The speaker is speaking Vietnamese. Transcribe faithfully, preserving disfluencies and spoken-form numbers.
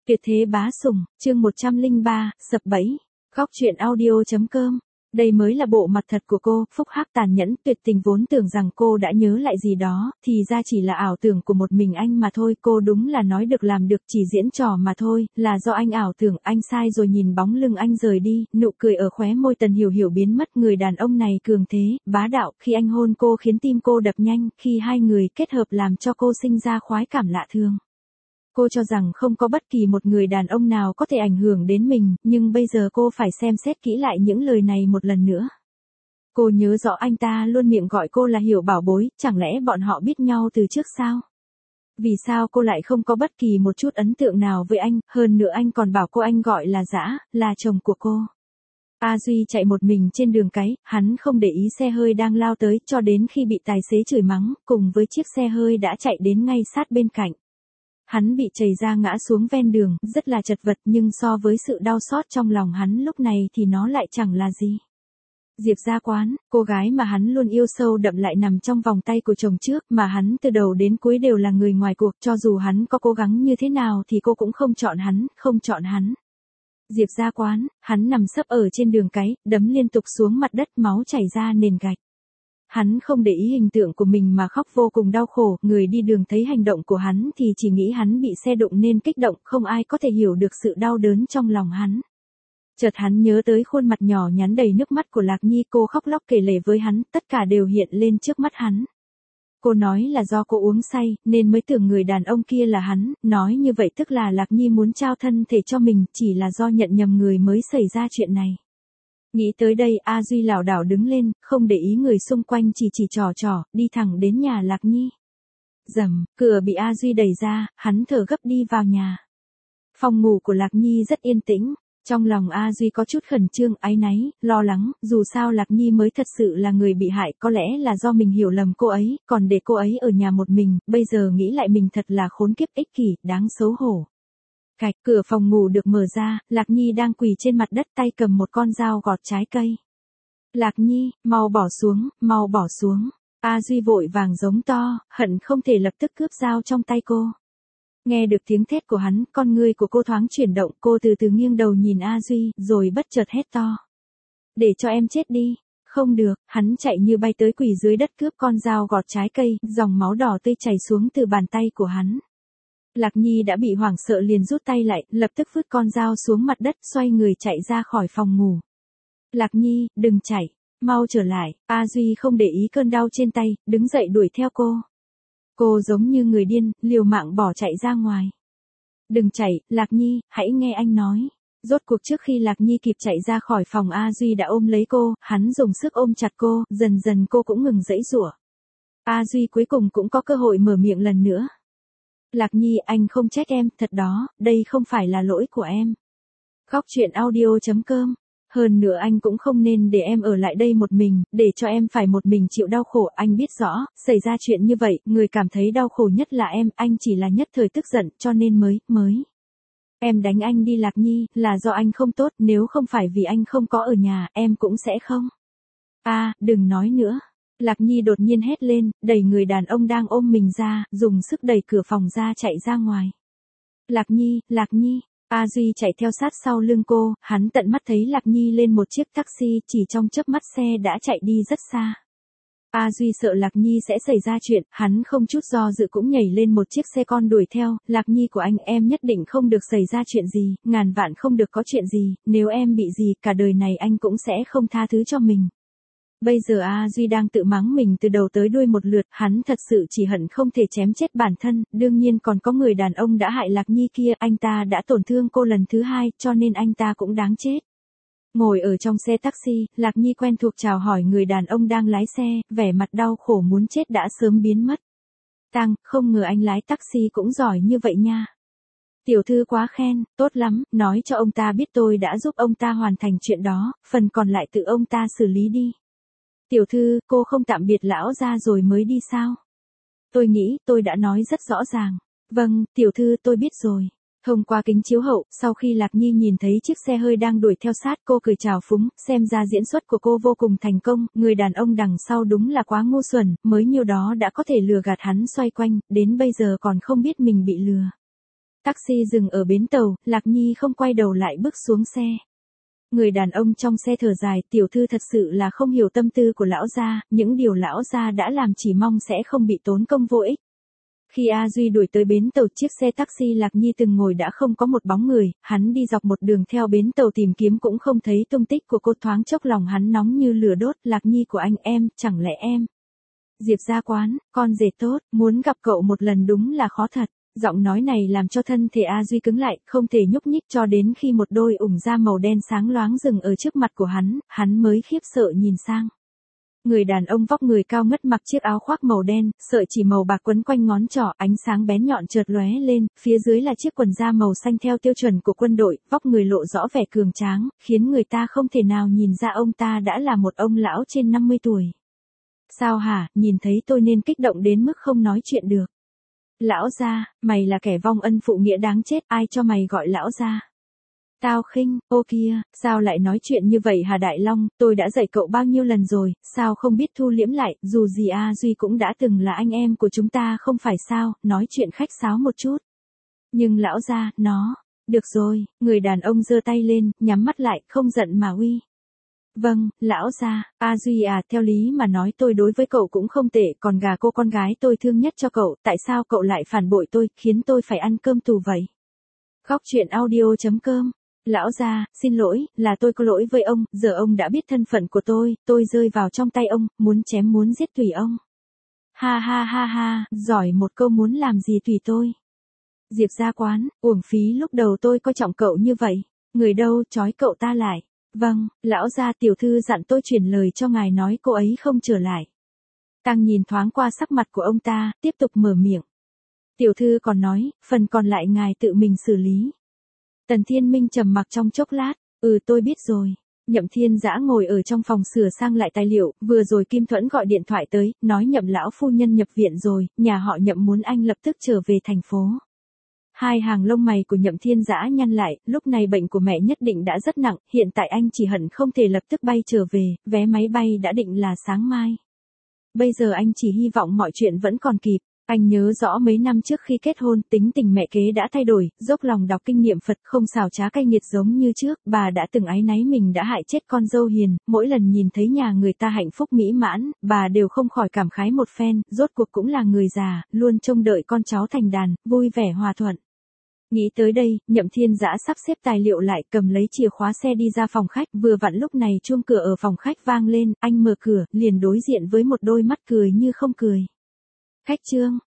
Tuyệt thế bá sủng, chương một trăm lẻ ba, sập bẫy. Góc truyện audio chấm com. Đây mới là bộ mặt thật của cô, phúc hắc tàn nhẫn, tuyệt tình vốn tưởng rằng cô đã nhớ lại gì đó, thì ra chỉ là ảo tưởng của một mình anh mà thôi, cô đúng là nói được làm được, chỉ diễn trò mà thôi, là do anh ảo tưởng, anh sai rồi. Nhìn bóng lưng anh rời đi, nụ cười ở khóe môi Tần Hiểu Hiểu biến mất, người đàn ông này cường thế, bá đạo, khi anh hôn cô khiến tim cô đập nhanh, khi hai người kết hợp làm cho cô sinh ra khoái cảm lạ thường. Cô cho rằng không có bất kỳ một người đàn ông nào có thể ảnh hưởng đến mình, nhưng bây giờ cô phải xem xét kỹ lại những lời này một lần nữa. Cô nhớ rõ anh ta luôn miệng gọi cô là Hiểu bảo bối, chẳng lẽ bọn họ biết nhau từ trước sao? Vì sao cô lại không có bất kỳ một chút ấn tượng nào với anh, hơn nữa anh còn bảo cô anh gọi là Dã, là chồng của cô. A Duy chạy một mình trên đường cái, hắn không để ý xe hơi đang lao tới, cho đến khi bị tài xế chửi mắng, cùng với chiếc xe hơi đã chạy đến ngay sát bên cạnh. Hắn bị chầy ra ngã xuống ven đường, rất là chật vật, nhưng so với sự đau xót trong lòng hắn lúc này thì nó lại chẳng là gì. Diệp Gia Quán, cô gái mà hắn luôn yêu sâu đậm lại nằm trong vòng tay của chồng trước, mà hắn từ đầu đến cuối đều là người ngoài cuộc, cho dù hắn có cố gắng như thế nào thì cô cũng không chọn hắn, không chọn hắn. Diệp Gia Quán, hắn nằm sấp ở trên đường cái, đấm liên tục xuống mặt đất, máu chảy ra nền gạch. Hắn không để ý hình tượng của mình mà khóc vô cùng đau khổ, người đi đường thấy hành động của hắn thì chỉ nghĩ hắn bị xe đụng nên kích động, không ai có thể hiểu được sự đau đớn trong lòng hắn. Chợt hắn nhớ tới khuôn mặt nhỏ nhắn đầy nước mắt của Lạc Nhi, cô khóc lóc kể lể với hắn, tất cả đều hiện lên trước mắt hắn. Cô nói là do cô uống say, nên mới tưởng người đàn ông kia là hắn, nói như vậy tức là Lạc Nhi muốn trao thân thể cho mình, chỉ là do nhận nhầm người mới xảy ra chuyện này. Nghĩ tới đây, A Duy lảo đảo đứng lên, không để ý người xung quanh, chỉ chỉ trò trò, đi thẳng đến nhà Lạc Nhi. Rầm, cửa bị A Duy đẩy ra, hắn thở gấp đi vào nhà. Phòng ngủ của Lạc Nhi rất yên tĩnh, trong lòng A Duy có chút khẩn trương, áy náy, lo lắng, dù sao Lạc Nhi mới thật sự là người bị hại, có lẽ là do mình hiểu lầm cô ấy, còn để cô ấy ở nhà một mình, bây giờ nghĩ lại mình thật là khốn kiếp, ích kỷ, đáng xấu hổ. Cạch, cửa phòng ngủ được mở ra, Lạc Nhi đang quỳ trên mặt đất, tay cầm một con dao gọt trái cây. Lạc Nhi, mau bỏ xuống, mau bỏ xuống. A Duy vội vàng giống to, hận không thể lập tức cướp dao trong tay cô. Nghe được tiếng thét của hắn, con ngươi của cô thoáng chuyển động, cô từ từ nghiêng đầu nhìn A Duy, rồi bất chợt hét to. Để cho em chết đi. Không được, hắn chạy như bay tới quỳ dưới đất cướp con dao gọt trái cây, dòng máu đỏ tươi chảy xuống từ bàn tay của hắn. Lạc Nhi đã bị hoảng sợ liền rút tay lại, lập tức vứt con dao xuống mặt đất, xoay người chạy ra khỏi phòng ngủ. Lạc Nhi, đừng chạy, mau trở lại. A Duy không để ý cơn đau trên tay, đứng dậy đuổi theo cô. Cô giống như người điên, liều mạng bỏ chạy ra ngoài. Đừng chạy, Lạc Nhi, hãy nghe anh nói. Rốt cuộc trước khi Lạc Nhi kịp chạy ra khỏi phòng, A Duy đã ôm lấy cô, hắn dùng sức ôm chặt cô, dần dần cô cũng ngừng giãy giụa. A Duy cuối cùng cũng có cơ hội mở miệng lần nữa. Lạc Nhi, anh không trách em, thật đó, đây không phải là lỗi của em. Góc truyện audio chấm com. Hơn nữa anh cũng không nên để em ở lại đây một mình, để cho em phải một mình chịu đau khổ, anh biết rõ, xảy ra chuyện như vậy, người cảm thấy đau khổ nhất là em, anh chỉ là nhất thời tức giận, cho nên mới, mới. Em đánh anh đi Lạc Nhi, là do anh không tốt, nếu không phải vì anh không có ở nhà, em cũng sẽ không. A, à, đừng nói nữa. Lạc Nhi đột nhiên hét lên, đẩy người đàn ông đang ôm mình ra, dùng sức đẩy cửa phòng ra chạy ra ngoài. Lạc Nhi, Lạc Nhi, A Duy chạy theo sát sau lưng cô, hắn tận mắt thấy Lạc Nhi lên một chiếc taxi, chỉ trong chớp mắt xe đã chạy đi rất xa. A Duy sợ Lạc Nhi sẽ xảy ra chuyện, hắn không chút do dự cũng nhảy lên một chiếc xe con đuổi theo, Lạc Nhi của anh, em nhất định không được xảy ra chuyện gì, ngàn vạn không được có chuyện gì, nếu em bị gì, cả đời này anh cũng sẽ không tha thứ cho mình. Bây giờ A Duy đang tự mắng mình từ đầu tới đuôi một lượt, hắn thật sự chỉ hận không thể chém chết bản thân, đương nhiên còn có người đàn ông đã hại Lạc Nhi kia, anh ta đã tổn thương cô lần thứ hai, cho nên anh ta cũng đáng chết. Ngồi ở trong xe taxi, Lạc Nhi quen thuộc chào hỏi người đàn ông đang lái xe, vẻ mặt đau khổ muốn chết đã sớm biến mất. Tăng, không ngờ anh lái taxi cũng giỏi như vậy nha. Tiểu thư quá khen, tốt lắm, nói cho ông ta biết tôi đã giúp ông ta hoàn thành chuyện đó, phần còn lại tự ông ta xử lý đi. Tiểu thư, cô không tạm biệt lão gia rồi mới đi sao? Tôi nghĩ, tôi đã nói rất rõ ràng. Vâng, tiểu thư, tôi biết rồi. Thông qua kính chiếu hậu, sau khi Lạc Nhi nhìn thấy chiếc xe hơi đang đuổi theo sát, cô cười chào phúng, xem ra diễn xuất của cô vô cùng thành công, người đàn ông đằng sau đúng là quá ngu xuẩn, mới nhiêu đó đã có thể lừa gạt hắn xoay quanh, đến bây giờ còn không biết mình bị lừa. Taxi dừng ở bến tàu, Lạc Nhi không quay đầu lại bước xuống xe. Người đàn ông trong xe thở dài, tiểu thư thật sự là không hiểu tâm tư của lão gia, những điều lão gia đã làm chỉ mong sẽ không bị tốn công vô ích. Khi A Duy đuổi tới bến tàu, chiếc xe taxi Lạc Nhi từng ngồi đã không có một bóng người, hắn đi dọc một đường theo bến tàu tìm kiếm cũng không thấy tung tích của cô, thoáng chốc lòng hắn nóng như lửa đốt. Lạc Nhi của anh em, chẳng lẽ em? Diệp Gia Quán, con rể tốt, muốn gặp cậu một lần đúng là khó thật. Giọng nói này làm cho thân thể A Duy cứng lại, không thể nhúc nhích cho đến khi một đôi ủng da màu đen sáng loáng dừng ở trước mặt của hắn, hắn mới khiếp sợ nhìn sang. Người đàn ông vóc người cao ngất mặc chiếc áo khoác màu đen, sợi chỉ màu bạc quấn quanh ngón trỏ, ánh sáng bén nhọn chợt lóe lên, phía dưới là chiếc quần da màu xanh theo tiêu chuẩn của quân đội, vóc người lộ rõ vẻ cường tráng, khiến người ta không thể nào nhìn ra ông ta đã là một ông lão trên năm mươi tuổi. Sao hả, nhìn thấy tôi nên kích động đến mức không nói chuyện được. Lão gia, mày là kẻ vong ân phụ nghĩa đáng chết, ai cho mày gọi lão gia? Tao khinh, ô kia, sao lại nói chuyện như vậy hả Đại Long, tôi đã dạy cậu bao nhiêu lần rồi, sao không biết thu liễm lại, dù gì A Duy cũng đã từng là anh em của chúng ta không phải sao, nói chuyện khách sáo một chút. Nhưng lão gia, nó, được rồi, người đàn ông giơ tay lên, nhắm mắt lại, không giận mà uy. Vâng, lão gia, A Duy à, theo lý mà nói tôi đối với cậu cũng không tệ, còn gà cô con gái tôi thương nhất cho cậu, tại sao cậu lại phản bội tôi, khiến tôi phải ăn cơm tù vậy? Góc truyện audio chấm com. Lão gia, xin lỗi, là tôi có lỗi với ông, giờ ông đã biết thân phận của tôi, tôi rơi vào trong tay ông, muốn chém muốn giết tùy ông. Ha ha ha ha, giỏi một câu, muốn làm gì tùy tôi. Diệp Gia Quán, uổng phí lúc đầu tôi coi trọng cậu như vậy, người đâu, trói cậu ta lại. Vâng, lão gia, tiểu thư dặn tôi truyền lời cho ngài nói cô ấy không trở lại. Tăng nhìn thoáng qua sắc mặt của ông ta, tiếp tục mở miệng. Tiểu thư còn nói, phần còn lại ngài tự mình xử lý. Tần Thiên Minh trầm mặc trong chốc lát, ừ tôi biết rồi. Nhậm Thiên Dã ngồi ở trong phòng sửa sang lại tài liệu, vừa rồi Kim Thuẫn gọi điện thoại tới, nói Nhậm lão phu nhân nhập viện rồi, nhà họ Nhậm muốn anh lập tức trở về thành phố. Hai hàng lông mày của Nhậm Thiên Dã nhăn lại, lúc này bệnh của mẹ nhất định đã rất nặng, hiện tại anh chỉ hận không thể lập tức bay trở về, vé máy bay đã định là sáng mai. Bây giờ anh chỉ hy vọng mọi chuyện vẫn còn kịp. Anh nhớ rõ mấy năm trước khi kết hôn, tính tình mẹ kế đã thay đổi, dốc lòng đọc kinh nghiệm Phật, không xào trá cay nghiệt giống như trước, bà đã từng áy náy mình đã hại chết con dâu hiền, mỗi lần nhìn thấy nhà người ta hạnh phúc mỹ mãn, bà đều không khỏi cảm khái một phen, rốt cuộc cũng là người già, luôn trông đợi con cháu thành đàn, vui vẻ hòa thuận. Nghĩ tới đây, Nhậm Thiên Dã sắp xếp tài liệu lại, cầm lấy chìa khóa xe đi ra phòng khách, vừa vặn lúc này chuông cửa ở phòng khách vang lên, anh mở cửa, liền đối diện với một đôi mắt cười như không cười. Khách Trương,